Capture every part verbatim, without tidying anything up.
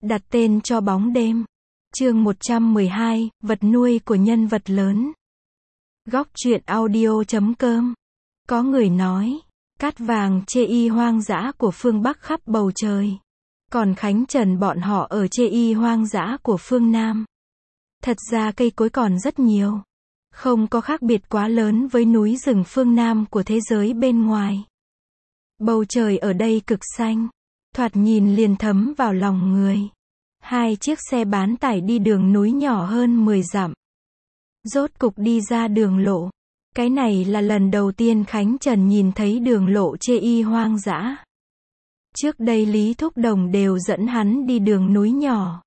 Đặt tên cho bóng đêm. Chương một trăm mười hai, vật nuôi của nhân vật lớn. Góc truyện audio chấm com. Có người nói, cát vàng chê y hoang dã của phương Bắc khắp bầu trời. Còn Khánh Trần bọn họ ở chê y hoang dã của phương Nam. Thật ra cây cối còn rất nhiều. Không có khác biệt quá lớn với núi rừng phương Nam của thế giới bên ngoài. Bầu trời ở đây cực xanh. Thoạt nhìn liền thấm vào lòng người. Hai chiếc xe bán tải đi đường núi nhỏ hơn mười dặm. Rốt cục đi ra đường lộ. Cái này là lần đầu tiên Khánh Trần nhìn thấy đường lộ chê y hoang dã. Trước đây Lý Thúc Đồng đều dẫn hắn đi đường núi nhỏ.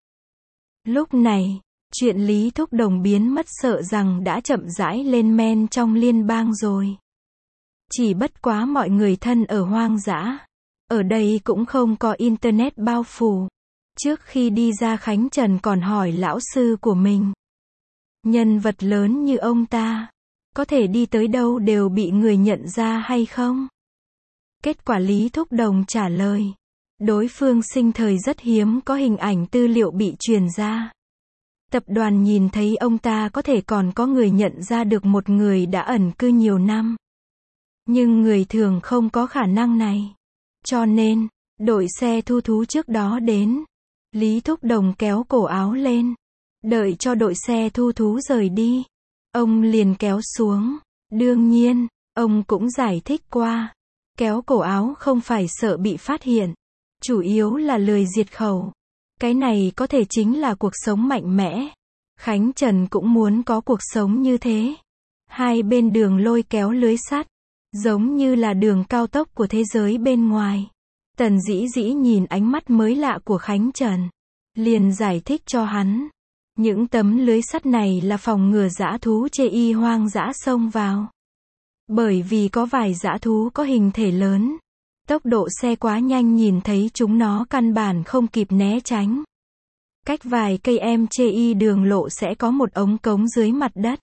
Lúc này, chuyện Lý Thúc Đồng biến mất sợ rằng đã chậm rãi lên men trong liên bang rồi. Chỉ bất quá mọi người thân ở hoang dã. Ở đây cũng không có internet bao phủ. Trước khi đi ra Khánh Trần còn hỏi lão sư của mình. Nhân vật lớn như ông ta, có thể đi tới đâu đều bị người nhận ra hay không? Kết quả Lý Thúc Đồng trả lời. Đối phương sinh thời rất hiếm có hình ảnh tư liệu bị truyền ra. Tập đoàn nhìn thấy ông ta có thể còn có người nhận ra được một người đã ẩn cư nhiều năm. Nhưng người thường không có khả năng này. Cho nên, đội xe thu thú trước đó đến. Lý Thúc Đồng kéo cổ áo lên. Đợi cho đội xe thu thú rời đi. Ông liền kéo xuống. Đương nhiên, ông cũng giải thích qua. Kéo cổ áo không phải sợ bị phát hiện. Chủ yếu là lười diệt khẩu. Cái này có thể chính là cuộc sống mạnh mẽ. Khánh Trần cũng muốn có cuộc sống như thế. Hai bên đường lôi kéo lưới sắt. Giống như là đường cao tốc của thế giới bên ngoài. Tần Dĩ Dĩ nhìn ánh mắt mới lạ của Khánh Trần. Liền giải thích cho hắn. Những tấm lưới sắt này là phòng ngừa dã thú chê y hoang dã xông vào. Bởi vì có vài dã thú có hình thể lớn. Tốc độ xe quá nhanh nhìn thấy chúng nó căn bản không kịp né tránh. Cách vài cây em chê y đường lộ sẽ có một ống cống dưới mặt đất.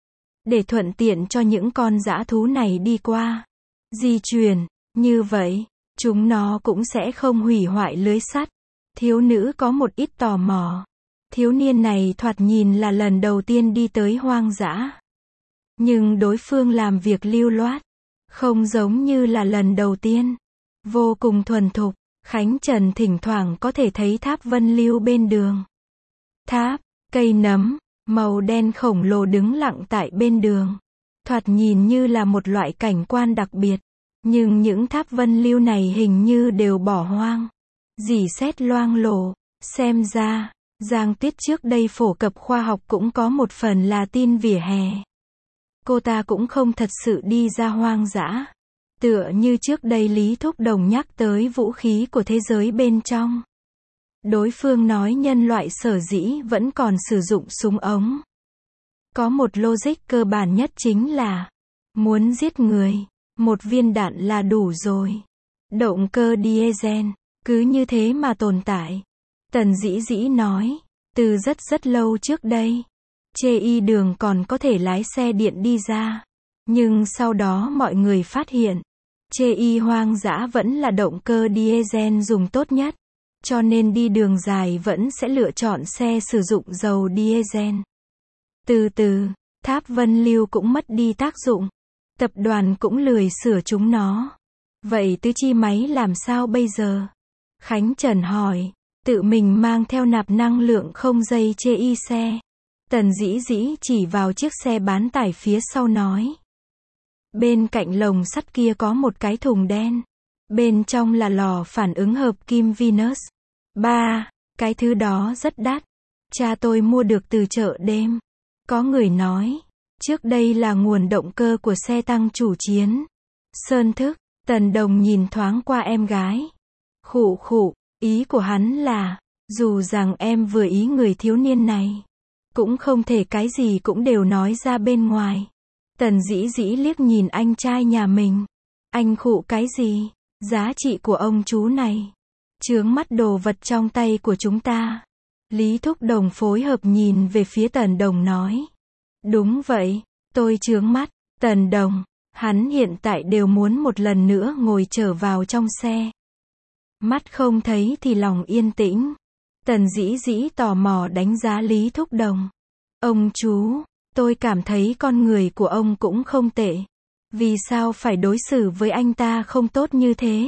Để thuận tiện cho những con dã thú này đi qua. Di chuyển, như vậy, chúng nó cũng sẽ không hủy hoại lưới sắt. Thiếu nữ có một ít tò mò. Thiếu niên này thoạt nhìn là lần đầu tiên đi tới hoang dã. Nhưng đối phương làm việc lưu loát. Không giống như là lần đầu tiên. Vô cùng thuần thục. Khánh Trần thỉnh thoảng có thể thấy tháp vân lưu bên đường. Tháp, cây nấm, màu đen khổng lồ đứng lặng tại bên đường. Thoạt nhìn như là một loại cảnh quan đặc biệt. Nhưng những tháp vân lưu này hình như đều bỏ hoang. Rỉ sét loang lổ. Xem ra, Giang Tuyết trước đây phổ cập khoa học cũng có một phần là tin vỉa hè. Cô ta cũng không thật sự đi ra hoang dã. Tựa như trước đây Lý Thúc Đồng nhắc tới vũ khí của thế giới bên trong. Đối phương nói nhân loại sở dĩ vẫn còn sử dụng súng ống. Có một logic cơ bản nhất chính là muốn giết người, một viên đạn là đủ rồi. Động cơ diesel, cứ như thế mà tồn tại. Tần Dĩ Dĩ nói, từ rất rất lâu trước đây, chê y đường còn có thể lái xe điện đi ra. Nhưng sau đó mọi người phát hiện, chê y hoang dã vẫn là động cơ diesel dùng tốt nhất. Cho nên đi đường dài vẫn sẽ lựa chọn xe sử dụng dầu diesel. Từ từ, tháp vân lưu cũng mất đi tác dụng. Tập đoàn cũng lười sửa chúng nó. Vậy tứ chi máy làm sao bây giờ? Khánh Trần hỏi. Tự mình mang theo nạp năng lượng không dây chê y xe. Tần Dĩ Dĩ chỉ vào chiếc xe bán tải phía sau nói. Bên cạnh lồng sắt kia có một cái thùng đen. Bên trong là lò phản ứng hợp kim Venus. Ba, cái thứ đó rất đắt. Cha tôi mua được từ chợ đêm. Có người nói, trước đây là nguồn động cơ của xe tăng chủ chiến. Sơn thức, Tần Đồng nhìn thoáng qua em gái. Khụ khụ, ý của hắn là, dù rằng em vừa ý người thiếu niên này, cũng không thể cái gì cũng đều nói ra bên ngoài. Tần Dĩ Dĩ liếc nhìn anh trai nhà mình. Anh khụ cái gì? Giá trị của ông chú này chướng mắt đồ vật trong tay của chúng ta. Lý Thúc Đồng phối hợp nhìn về phía Tần Đồng nói. Đúng vậy, tôi chướng mắt. Tần Đồng, hắn hiện tại đều muốn một lần nữa ngồi trở vào trong xe. Mắt không thấy thì lòng yên tĩnh. Tần Dĩ Dĩ tò mò đánh giá Lý Thúc Đồng. Ông chú, tôi cảm thấy con người của ông cũng không tệ. Vì sao phải đối xử với anh ta không tốt như thế?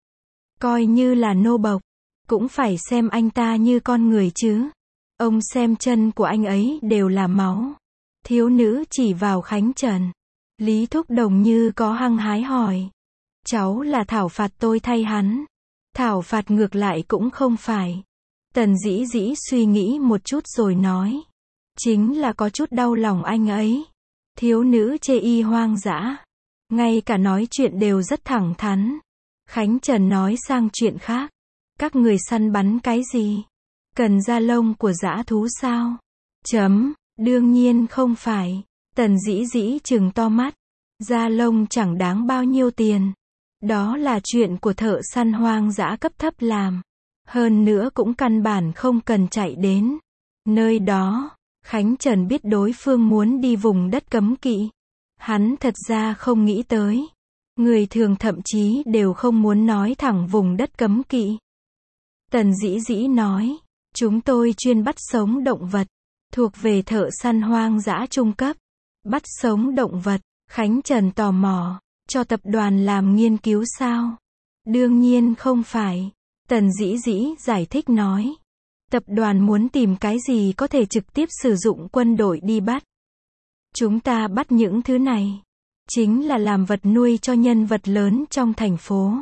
Coi như là nô bộc, cũng phải xem anh ta như con người chứ. Ông xem chân của anh ấy đều là máu. Thiếu nữ chỉ vào Khánh Trần. Lý Thúc Đồng như có hăng hái hỏi. Cháu là thảo phạt tôi thay hắn. Thảo phạt ngược lại cũng không phải. Tần Dĩ Dĩ suy nghĩ một chút rồi nói. Chính là có chút đau lòng anh ấy. Thiếu nữ chê y hoang dã. Ngay cả nói chuyện đều rất thẳng thắn. Khánh Trần nói sang chuyện khác. Các người săn bắn cái gì? Cần da lông của dã thú sao? Chấm, đương nhiên không phải. Tần Dĩ Dĩ trừng to mắt. Da lông chẳng đáng bao nhiêu tiền. Đó là chuyện của thợ săn hoang dã cấp thấp làm. Hơn nữa cũng căn bản không cần chạy đến nơi đó. Khánh Trần biết đối phương muốn đi vùng đất cấm kỵ. Hắn thật ra không nghĩ tới. Người thường thậm chí đều không muốn nói thẳng vùng đất cấm kỵ. Tần Dĩ Dĩ nói. Chúng tôi chuyên bắt sống động vật. Thuộc về thợ săn hoang dã trung cấp. Bắt sống động vật. Khánh Trần tò mò. Cho tập đoàn làm nghiên cứu sao? Đương nhiên không phải. Tần Dĩ Dĩ giải thích nói. Tập đoàn muốn tìm cái gì có thể trực tiếp sử dụng quân đội đi bắt. Chúng ta bắt những thứ này. Chính là làm vật nuôi cho nhân vật lớn trong thành phố.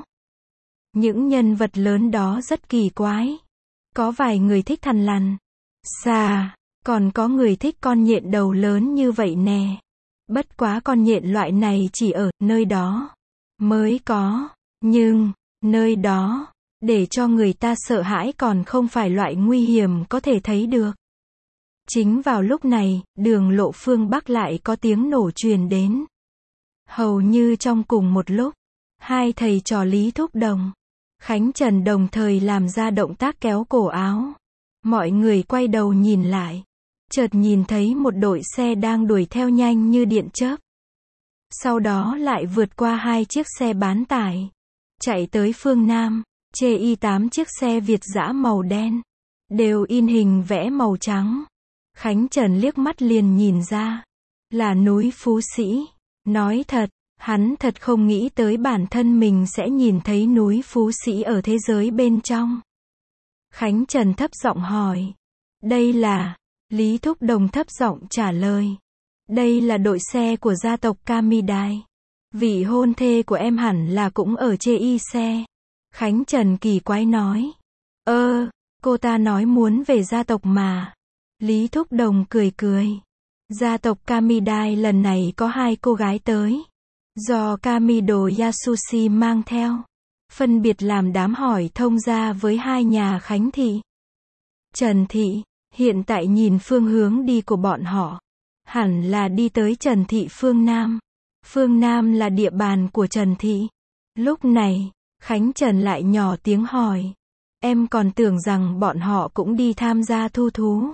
Những nhân vật lớn đó rất kỳ quái. Có vài người thích thằn lằn, xà, còn có người thích con nhện đầu lớn như vậy nè. Bất quá con nhện loại này chỉ ở nơi đó mới có. Nhưng, nơi đó, để cho người ta sợ hãi còn không phải loại nguy hiểm có thể thấy được. Chính vào lúc này, đường lộ phương Bắc lại có tiếng nổ truyền đến. Hầu như trong cùng một lúc, hai thầy trò Lý Thúc Đồng, Khánh Trần đồng thời làm ra động tác kéo cổ áo. Mọi người quay đầu nhìn lại. Chợt nhìn thấy một đội xe đang đuổi theo nhanh như điện chớp. Sau đó lại vượt qua hai chiếc xe bán tải. Chạy tới phương Nam. Chê y tám chiếc xe Việt dã màu đen. Đều in hình vẽ màu trắng. Khánh Trần liếc mắt liền nhìn ra. Là núi Phú Sĩ. Nói thật, hắn thật không nghĩ tới bản thân mình sẽ nhìn thấy núi Phú Sĩ ở thế giới bên trong. Khánh Trần thấp giọng hỏi. Đây là... Lý Thúc Đồng thấp giọng trả lời. Đây là đội xe của gia tộc Kamidai. Vị hôn thê của em hẳn là cũng ở chê y xe. Khánh Trần kỳ quái nói. Ơ, cô ta nói muốn về gia tộc mà. Lý Thúc Đồng cười cười. Gia tộc Kamidai lần này có hai cô gái tới. Do Kamido Yasushi mang theo. Phân biệt làm đám hỏi thông gia với hai nhà Khánh Thị. Trần Thị. Hiện tại nhìn phương hướng đi của bọn họ. Hẳn là đi tới Trần Thị phương Nam. Phương Nam là địa bàn của Trần Thị. Lúc này, Khánh Trần lại nhỏ tiếng hỏi. Em còn tưởng rằng bọn họ cũng đi tham gia thu thú.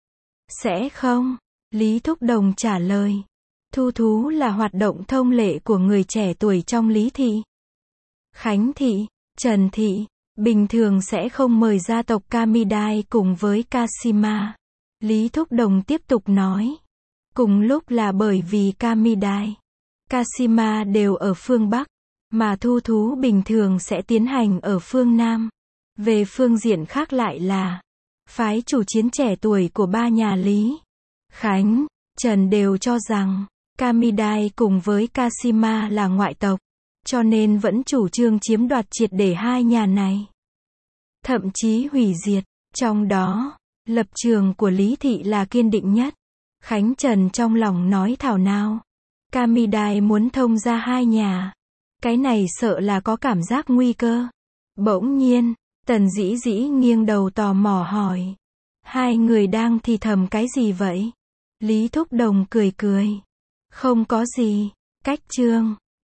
Sẽ không? Lý Thúc Đồng trả lời. Thu thú là hoạt động thông lệ của người trẻ tuổi trong Lý Thị. Khánh Thị, Trần Thị, bình thường sẽ không mời gia tộc Kamidai cùng với Kashima. Lý Thúc Đồng tiếp tục nói. Cùng lúc là bởi vì Kamidai, Kashima đều ở phương Bắc, mà thu thú bình thường sẽ tiến hành ở phương Nam. Về phương diện khác lại là phái chủ chiến trẻ tuổi của ba nhà Lý, Khánh, Trần đều cho rằng Kamidai cùng với Kashima là ngoại tộc, cho nên vẫn chủ trương chiếm đoạt triệt để hai nhà này. Thậm chí hủy diệt. Trong đó, lập trường của Lý Thị là kiên định nhất. Khánh Trần trong lòng nói thảo nào. Kamidai muốn thông ra hai nhà. Cái này sợ là có cảm giác nguy cơ. Bỗng nhiên, Tần Dĩ Dĩ nghiêng đầu tò mò hỏi. Hai người đang thì thầm cái gì vậy? Lý Thúc Đồng cười cười. Không có gì. Cách chương.